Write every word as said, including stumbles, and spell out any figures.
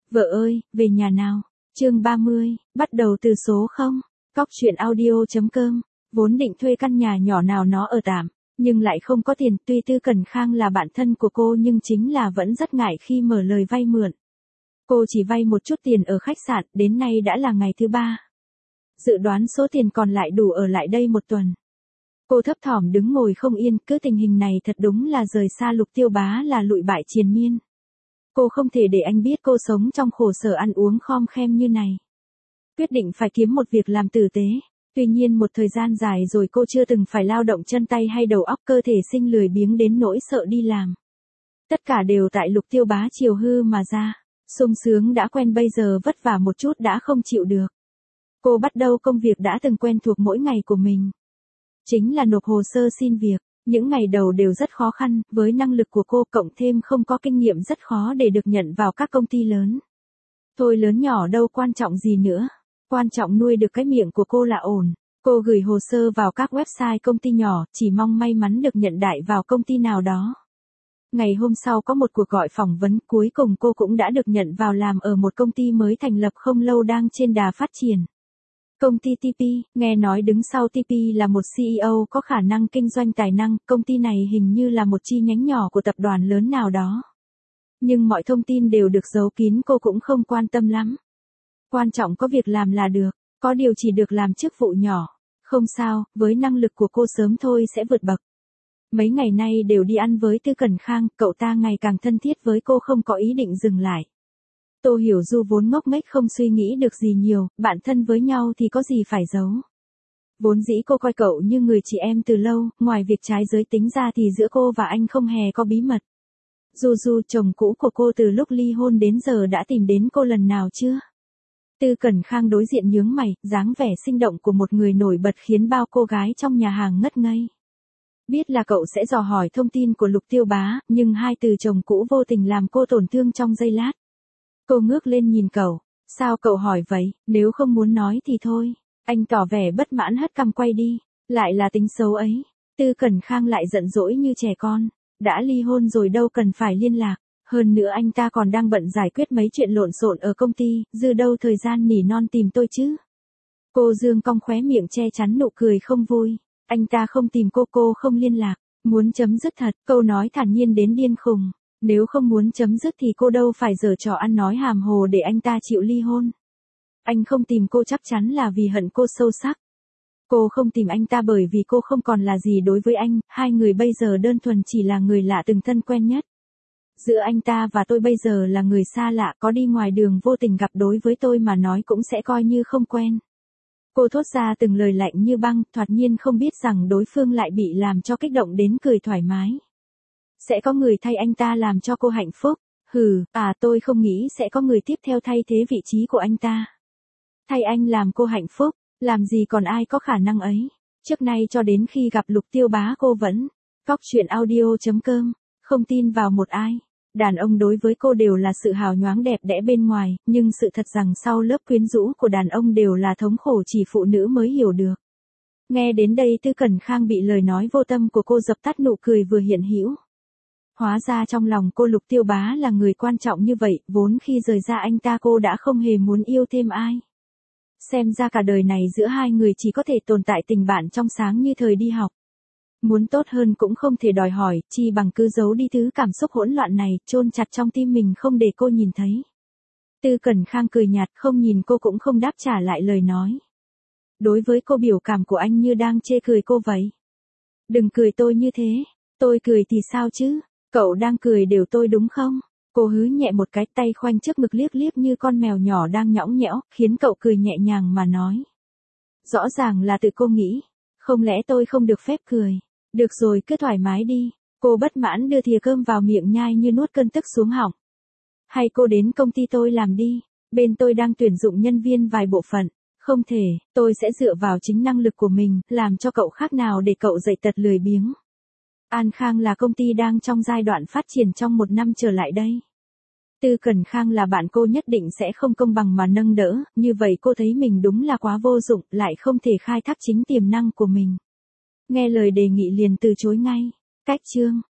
Vợ ơi, về nhà nào. Chương ba mươi, bắt đầu từ số không. Cóc truyện audio.com. Vốn định thuê căn nhà nhỏ nào nó ở tạm, nhưng lại không có tiền. Tuy Tư Cẩn Khang là bạn thân của cô nhưng chính là vẫn rất ngại khi mở lời vay mượn. Cô chỉ vay một chút tiền ở khách sạn, đến nay đã là ngày thứ ba. Dự đoán số tiền còn lại đủ ở lại đây một tuần. Cô thấp thỏm đứng ngồi không yên, cứ tình hình này thật đúng là rời xa Lục Tiêu Bá là lụi bại triền miên. Cô không thể để anh biết cô sống trong khổ sở ăn uống khom khem như này. Quyết định phải kiếm một việc làm tử tế. Tuy nhiên một thời gian dài rồi cô chưa từng phải lao động chân tay hay đầu óc, cơ thể sinh lười biếng đến nỗi sợ đi làm. Tất cả đều tại Lục Tiêu Bá chiều hư mà ra. Sung sướng đã quen bây giờ vất vả một chút đã không chịu được. Cô bắt đầu công việc đã từng quen thuộc mỗi ngày của mình. Chính là nộp hồ sơ xin việc. Những ngày đầu đều rất khó khăn, với năng lực của cô cộng thêm không có kinh nghiệm rất khó để được nhận vào các công ty lớn. Thôi lớn nhỏ đâu quan trọng gì nữa. Quan trọng nuôi được cái miệng của cô là ổn. Cô gửi hồ sơ vào các website công ty nhỏ, chỉ mong may mắn được nhận đại vào công ty nào đó. Ngày hôm sau có một cuộc gọi phỏng vấn, cuối cùng cô cũng đã được nhận vào làm ở một công ty mới thành lập không lâu đang trên đà phát triển. Công ty tê pê, nghe nói đứng sau tê pê là một xê e ô có khả năng kinh doanh tài năng, công ty này hình như là một chi nhánh nhỏ của tập đoàn lớn nào đó. Nhưng mọi thông tin đều được giấu kín, cô cũng không quan tâm lắm. Quan trọng có việc làm là được, có điều chỉ được làm chức vụ nhỏ. Không sao, với năng lực của cô sớm thôi sẽ vượt bậc. Mấy ngày nay đều đi ăn với Tư Cẩn Khang, cậu ta ngày càng thân thiết với cô, không có ý định dừng lại. Tô Hiểu Du vốn ngốc nghếch không suy nghĩ được gì nhiều, bạn thân với nhau thì có gì phải giấu. Vốn dĩ cô coi cậu như người chị em từ lâu, ngoài việc trái giới tính ra thì giữa cô và anh không hề có bí mật. Du Du, chồng cũ của cô từ lúc ly hôn đến giờ đã tìm đến cô lần nào chưa? Tư Cẩn Khang đối diện nhướng mày, dáng vẻ sinh động của một người nổi bật khiến bao cô gái trong nhà hàng ngất ngây. Biết là cậu sẽ dò hỏi thông tin của Lục Tiêu Bá, nhưng hai từ chồng cũ vô tình làm cô tổn thương trong giây lát. Cô ngước lên nhìn cậu, sao cậu hỏi vậy, nếu không muốn nói thì thôi. Anh tỏ vẻ bất mãn hất cằm quay đi, lại là tính xấu ấy. Tư Cẩn Khang lại giận dỗi như trẻ con, đã ly hôn rồi đâu cần phải liên lạc. Hơn nữa anh ta còn đang bận giải quyết mấy chuyện lộn xộn ở công ty, dư đâu thời gian nỉ non tìm tôi chứ. Cô dương cong khóe miệng che chắn nụ cười không vui. Anh ta không tìm cô, cô không liên lạc, muốn chấm dứt thật, câu nói thản nhiên đến điên khùng. Nếu không muốn chấm dứt thì cô đâu phải giở trò ăn nói hàm hồ để anh ta chịu ly hôn. Anh không tìm cô chắc chắn là vì hận cô sâu sắc. Cô không tìm anh ta bởi vì cô không còn là gì đối với anh, hai người bây giờ đơn thuần chỉ là người lạ từng thân quen nhất. Giữa anh ta và tôi bây giờ là người xa lạ, có đi ngoài đường vô tình gặp đối với tôi mà nói cũng sẽ coi như không quen. Cô thốt ra từng lời lạnh như băng, thoạt nhiên không biết rằng đối phương lại bị làm cho kích động đến cười thoải mái. Sẽ có người thay anh ta làm cho cô hạnh phúc. Hừ, à tôi không nghĩ sẽ có người tiếp theo thay thế vị trí của anh ta. Thay anh làm cô hạnh phúc, làm gì còn ai có khả năng ấy. Trước nay cho đến khi gặp Lục Tiêu Bá cô vẫn cóc truyện audio.com, không tin vào một ai. Đàn ông đối với cô đều là sự hào nhoáng đẹp đẽ bên ngoài, nhưng sự thật rằng sau lớp quyến rũ của đàn ông đều là thống khổ chỉ phụ nữ mới hiểu được. Nghe đến đây Tư Cẩn Khang bị lời nói vô tâm của cô dập tắt nụ cười vừa hiện hữu. Hóa ra trong lòng cô Lục Tiêu Bá là người quan trọng như vậy, vốn khi rời ra anh ta cô đã không hề muốn yêu thêm ai. Xem ra cả đời này giữa hai người chỉ có thể tồn tại tình bạn trong sáng như thời đi học. Muốn tốt hơn cũng không thể đòi hỏi, chi bằng cứ giấu đi thứ cảm xúc hỗn loạn này, chôn chặt trong tim mình không để cô nhìn thấy. Tư Cẩn Khang cười nhạt, không nhìn cô cũng không đáp trả lại lời nói. Đối với cô biểu cảm của anh như đang chê cười cô vậy. Đừng cười tôi như thế, tôi cười thì sao chứ, cậu đang cười đều tôi đúng không? Cô hứ nhẹ một cái, tay khoanh trước ngực liếc liếc như con mèo nhỏ đang nhõng nhẽo, khiến cậu cười nhẹ nhàng mà nói. Rõ ràng là tự cô nghĩ, không lẽ tôi không được phép cười? Được rồi, cứ thoải mái đi. Cô bất mãn đưa thìa cơm vào miệng nhai như nuốt cơn tức xuống họng. Hay cô đến công ty tôi làm đi, bên tôi đang tuyển dụng nhân viên vài bộ phận. Không thể, tôi sẽ dựa vào chính năng lực của mình, làm cho cậu khác nào để cậu dậy tật lười biếng. An Khang là công ty đang trong giai đoạn phát triển trong một năm trở lại đây. Tư Cẩn Khang là bạn cô nhất định sẽ không công bằng mà nâng đỡ, như vậy cô thấy mình đúng là quá vô dụng, lại không thể khai thác chính tiềm năng của mình. Nghe lời đề nghị liền từ chối ngay. Cách chương